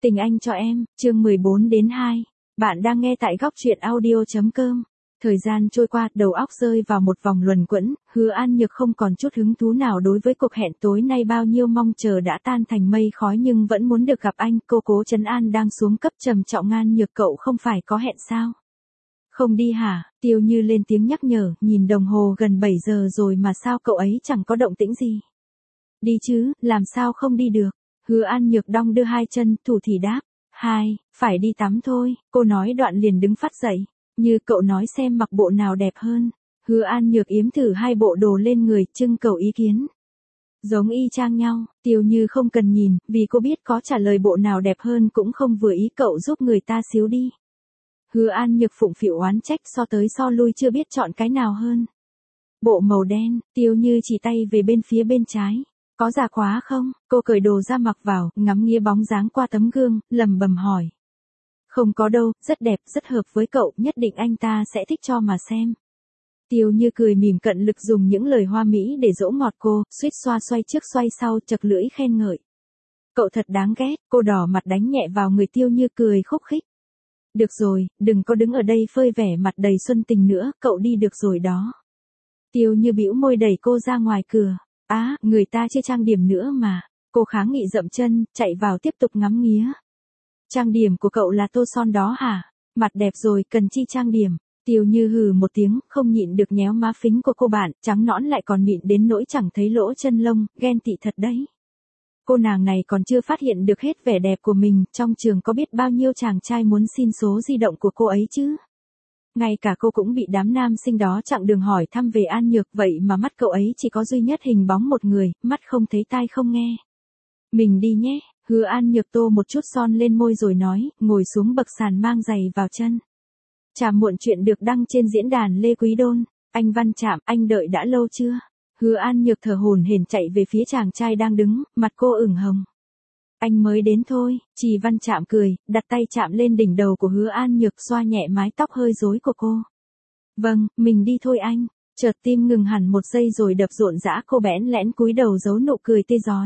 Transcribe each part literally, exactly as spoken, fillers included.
Tình anh cho em, chương mười bốn đến hai. Bạn đang nghe tại góc truyện audio.com. Thời gian trôi qua, đầu óc rơi vào một vòng luẩn quẩn, Hứa An Nhược không còn chút hứng thú nào đối với cuộc hẹn tối nay, bao nhiêu mong chờ đã tan thành mây khói nhưng vẫn muốn được gặp anh. Cô cố trấn an đang xuống cấp trầm trọng. An Nhược, cậu không phải có hẹn sao? Không đi hả? Tiêu Như lên tiếng nhắc nhở, nhìn đồng hồ gần bảy giờ rồi mà sao cậu ấy chẳng có động tĩnh gì. Đi chứ, làm sao không đi được? Hứa An Nhược đong đưa hai chân, thủ thì đáp. Hai, phải đi tắm thôi, cô nói đoạn liền đứng phát dậy. Như cậu nói xem mặc bộ nào đẹp hơn. Hứa An Nhược yếm thử hai bộ đồ lên người, trưng cầu ý kiến. Giống y chang nhau, Tiêu Như không cần nhìn, vì cô biết có trả lời bộ nào đẹp hơn cũng không vừa ý, cậu giúp người ta xíu đi. Hứa An Nhược phụng phịu oán trách, so tới so lui chưa biết chọn cái nào hơn. Bộ màu đen, Tiêu Như chỉ tay về bên phía bên trái. Có già quá không? Cô cởi đồ ra mặc vào, ngắm nghía bóng dáng qua tấm gương, lẩm bẩm hỏi. Không có đâu, rất đẹp, rất hợp với cậu, nhất định anh ta sẽ thích cho mà xem. Tiêu Như cười mỉm cận lực dùng những lời hoa mỹ để dỗ ngọt cô, suýt xoa xoay trước xoay sau, chật lưỡi khen ngợi. Cậu thật đáng ghét, cô đỏ mặt đánh nhẹ vào người Tiêu Như, cười khúc khích. Được rồi, đừng có đứng ở đây phơi vẻ mặt đầy xuân tình nữa, cậu đi được rồi đó. Tiêu Như bĩu môi đẩy cô ra ngoài cửa. Á, à, người ta chưa trang điểm nữa mà. Cô kháng nghị dậm chân, chạy vào tiếp tục ngắm nghía. Trang điểm của cậu là tô son đó hả? Mặt đẹp rồi, cần chi trang điểm? Tiêu Như hừ một tiếng, không nhịn được nhéo má phính của cô bạn, trắng nõn lại còn mịn đến nỗi chẳng thấy lỗ chân lông, ghen tị thật đấy. Cô nàng này còn chưa phát hiện được hết vẻ đẹp của mình, trong trường có biết bao nhiêu chàng trai muốn xin số di động của cô ấy chứ? Ngay cả cô cũng bị đám nam sinh đó chặng đường hỏi thăm về An Nhược, vậy mà mắt cậu ấy chỉ có duy nhất hình bóng một người, mắt không thấy tai không nghe. Mình đi nhé. Hứa An Nhược tô một chút son lên môi rồi nói, ngồi xuống bậc sàn mang giày vào chân. Trà muộn chuyện được đăng trên diễn đàn Lê Quý Đôn. Anh Văn Trạm, anh đợi đã lâu chưa? Hứa An Nhược thở hổn hển chạy về phía chàng trai đang đứng, mặt cô ửng hồng. Anh mới đến thôi. Trì Văn Trạm cười, đặt tay chạm lên đỉnh đầu của Hứa An Nhược, xoa nhẹ mái tóc hơi rối của cô. Vâng, mình đi thôi anh. Chợt tim ngừng hẳn một giây rồi đập rộn rã, cô bẽn lẽn cúi đầu giấu nụ cười tê rói.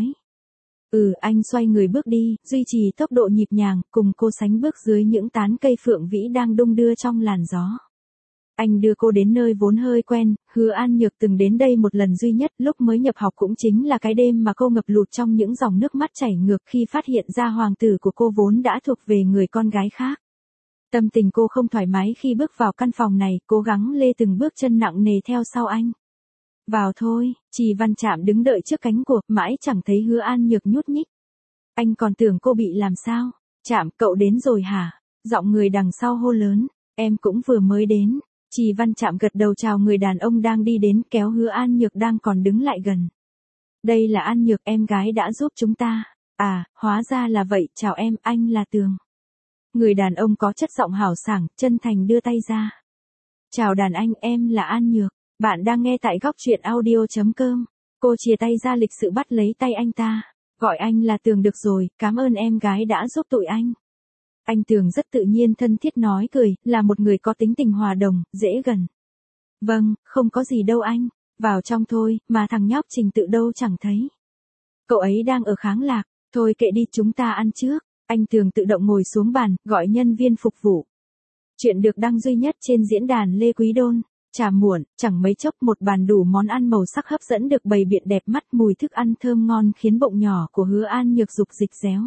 Ừ, anh xoay người bước đi, duy trì tốc độ nhịp nhàng, cùng cô sánh bước dưới những tán cây phượng vĩ đang đung đưa trong làn gió. Anh đưa cô đến nơi vốn hơi quen, Hứa An Nhược từng đến đây một lần duy nhất, lúc mới nhập học, cũng chính là cái đêm mà cô ngập lụt trong những dòng nước mắt chảy ngược khi phát hiện ra hoàng tử của cô vốn đã thuộc về người con gái khác. Tâm tình cô không thoải mái khi bước vào căn phòng này, cố gắng lê từng bước chân nặng nề theo sau anh. Vào thôi. Trì Văn Trạm đứng đợi trước cánh cửa, mãi chẳng thấy Hứa An Nhược nhúc nhích. Anh còn tưởng cô bị làm sao? Trạm, cậu đến rồi hả? Giọng người đằng sau hô lớn. Em cũng vừa mới đến. Trì Văn Trạm gật đầu chào người đàn ông đang đi đến, kéo Hứa An Nhược đang còn đứng lại gần. Đây là An Nhược, em gái đã giúp chúng ta. À, hóa ra là vậy, chào em, anh là Tường. Người đàn ông có chất giọng hào sảng, chân thành đưa tay ra. Chào đàn anh, em là An Nhược. Bạn đang nghe tại góc truyện audio.com. Cô chìa tay ra lịch sự bắt lấy tay anh ta. Gọi anh là Tường được rồi, cảm ơn em gái đã giúp tụi anh. Anh Tường rất tự nhiên thân thiết nói cười, là một người có tính tình hòa đồng, dễ gần. Vâng, không có gì đâu anh. Vào trong thôi, mà thằng nhóc Trình Tự đâu chẳng thấy. Cậu ấy đang ở Kháng Lạc. Thôi kệ đi, chúng ta ăn trước. Anh Tường tự động ngồi xuống bàn, gọi nhân viên phục vụ. Chuyện được đăng duy nhất trên diễn đàn Lê Quý Đôn. Trà muộn, chẳng mấy chốc một bàn đủ món ăn màu sắc hấp dẫn được bày biện đẹp mắt, mùi thức ăn thơm ngon khiến bụng nhỏ của Hứa An Nhược dục dịch réo.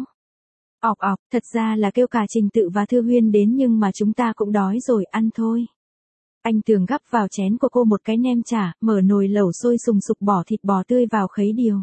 Ọc ọc, thật ra là kêu cả Trình Tự và Thư Huyên đến nhưng mà chúng ta cũng đói rồi, ăn thôi. Anh Tường gắp vào chén của cô một cái nem chả, mở nồi lẩu sôi sùng sục bỏ thịt bò tươi vào khấy điều.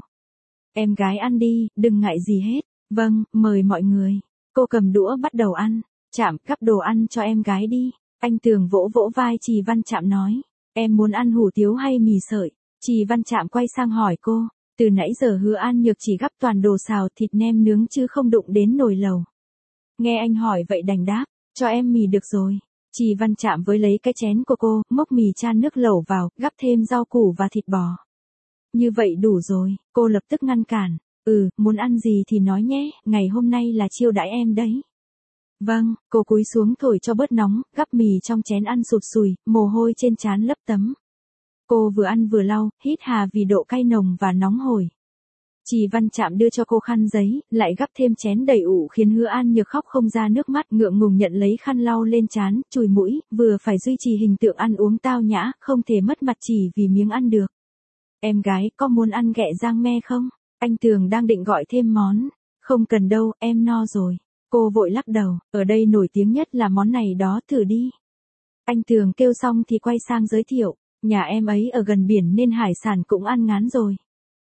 Em gái ăn đi, đừng ngại gì hết. Vâng, mời mọi người. Cô cầm đũa bắt đầu ăn. Chạm, gắp đồ ăn cho em gái đi. Anh Tường vỗ vỗ vai Trì Văn Trạm nói, em muốn ăn hủ tiếu hay mì sợi? Trì Văn Trạm quay sang hỏi cô, từ nãy giờ Hứa An Nhược chỉ gắp toàn đồ xào thịt nem nướng chứ không đụng đến nồi lẩu. Nghe anh hỏi vậy đành đáp, cho em mì được rồi. Trì Văn Trạm với lấy cái chén của cô, múc mì chan nước lẩu vào, gắp thêm rau củ và thịt bò. Như vậy đủ rồi, cô lập tức ngăn cản, ừ, muốn ăn gì thì nói nhé, ngày hôm nay là chiêu đãi em đấy. Vâng, cô cúi xuống thổi cho bớt nóng, gắp mì trong chén ăn sụt sùi, mồ hôi trên trán lấp tấm. Cô vừa ăn vừa lau, hít hà vì độ cay nồng và nóng hổi. Trì Văn Trạm đưa cho cô khăn giấy, lại gắp thêm chén đầy ụ khiến Hứa An Nhược khóc không ra nước mắt, ngượng ngùng nhận lấy khăn lau lên trán, chùi mũi, vừa phải duy trì hình tượng ăn uống tao nhã, không thể mất mặt chỉ vì miếng ăn được. Em gái, có muốn ăn ghẹ rang me không? Anh Tường đang định gọi thêm món. Không cần đâu, em no rồi. Cô vội lắc đầu, ở đây nổi tiếng nhất là món này đó, thử đi. Anh Tường kêu xong thì quay sang giới thiệu, nhà em ấy ở gần biển nên hải sản cũng ăn ngán rồi.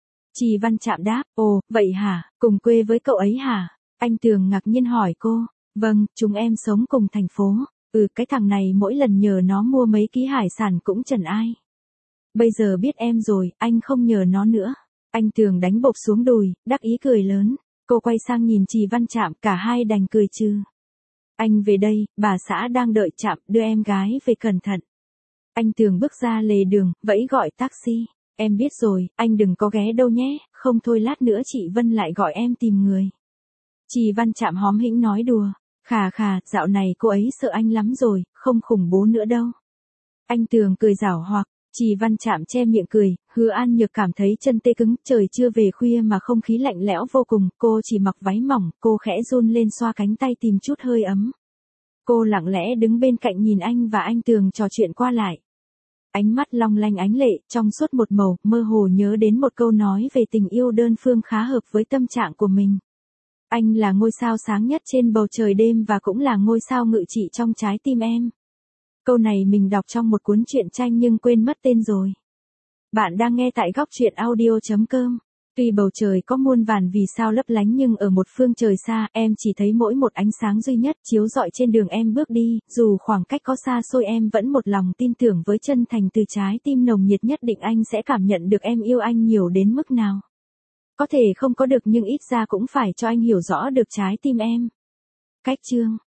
Trì Văn Trạm đáp, ồ, vậy hả, cùng quê với cậu ấy hả? Anh Tường ngạc nhiên hỏi cô, vâng, chúng em sống cùng thành phố. Ừ, cái thằng này mỗi lần nhờ nó mua mấy ký hải sản cũng chần ai. Bây giờ biết em rồi, anh không nhờ nó nữa. Anh Tường đánh bộp xuống đùi, đắc ý cười lớn. Cô quay sang nhìn Trì Văn Trạm, cả hai đành cười trừ. Anh về đây, bà xã đang đợi Trạm, đưa em gái về cẩn thận. Anh Tường bước ra lề đường, vẫy gọi taxi. Em biết rồi, anh đừng có ghé đâu nhé, không thôi lát nữa chị Vân lại gọi em tìm người. Trì Văn Trạm hóm hĩnh nói đùa, khà khà, dạo này cô ấy sợ anh lắm rồi, không khủng bố nữa đâu. Anh Tường cười giảo hoạt, Trì Văn Trạm che miệng cười, Hứa An Nhược cảm thấy chân tê cứng, trời chưa về khuya mà không khí lạnh lẽo vô cùng, cô chỉ mặc váy mỏng, cô khẽ run lên xoa cánh tay tìm chút hơi ấm. Cô lặng lẽ đứng bên cạnh nhìn anh và anh Tường trò chuyện qua lại. Ánh mắt long lanh ánh lệ, trong suốt một màu, mơ hồ nhớ đến một câu nói về tình yêu đơn phương khá hợp với tâm trạng của mình. Anh là ngôi sao sáng nhất trên bầu trời đêm và cũng là ngôi sao ngự trị trong trái tim em. Câu này mình đọc trong một cuốn truyện tranh nhưng quên mất tên rồi. Bạn đang nghe tại góc truyện audio chấm com. Tuy bầu trời có muôn vàn vì sao lấp lánh nhưng ở một phương trời xa, em chỉ thấy mỗi một ánh sáng duy nhất chiếu rọi trên đường em bước đi, dù khoảng cách có xa xôi em vẫn một lòng tin tưởng với chân thành từ trái tim nồng nhiệt nhất định anh sẽ cảm nhận được em yêu anh nhiều đến mức nào. Có thể không có được nhưng ít ra cũng phải cho anh hiểu rõ được trái tim em. Cách chương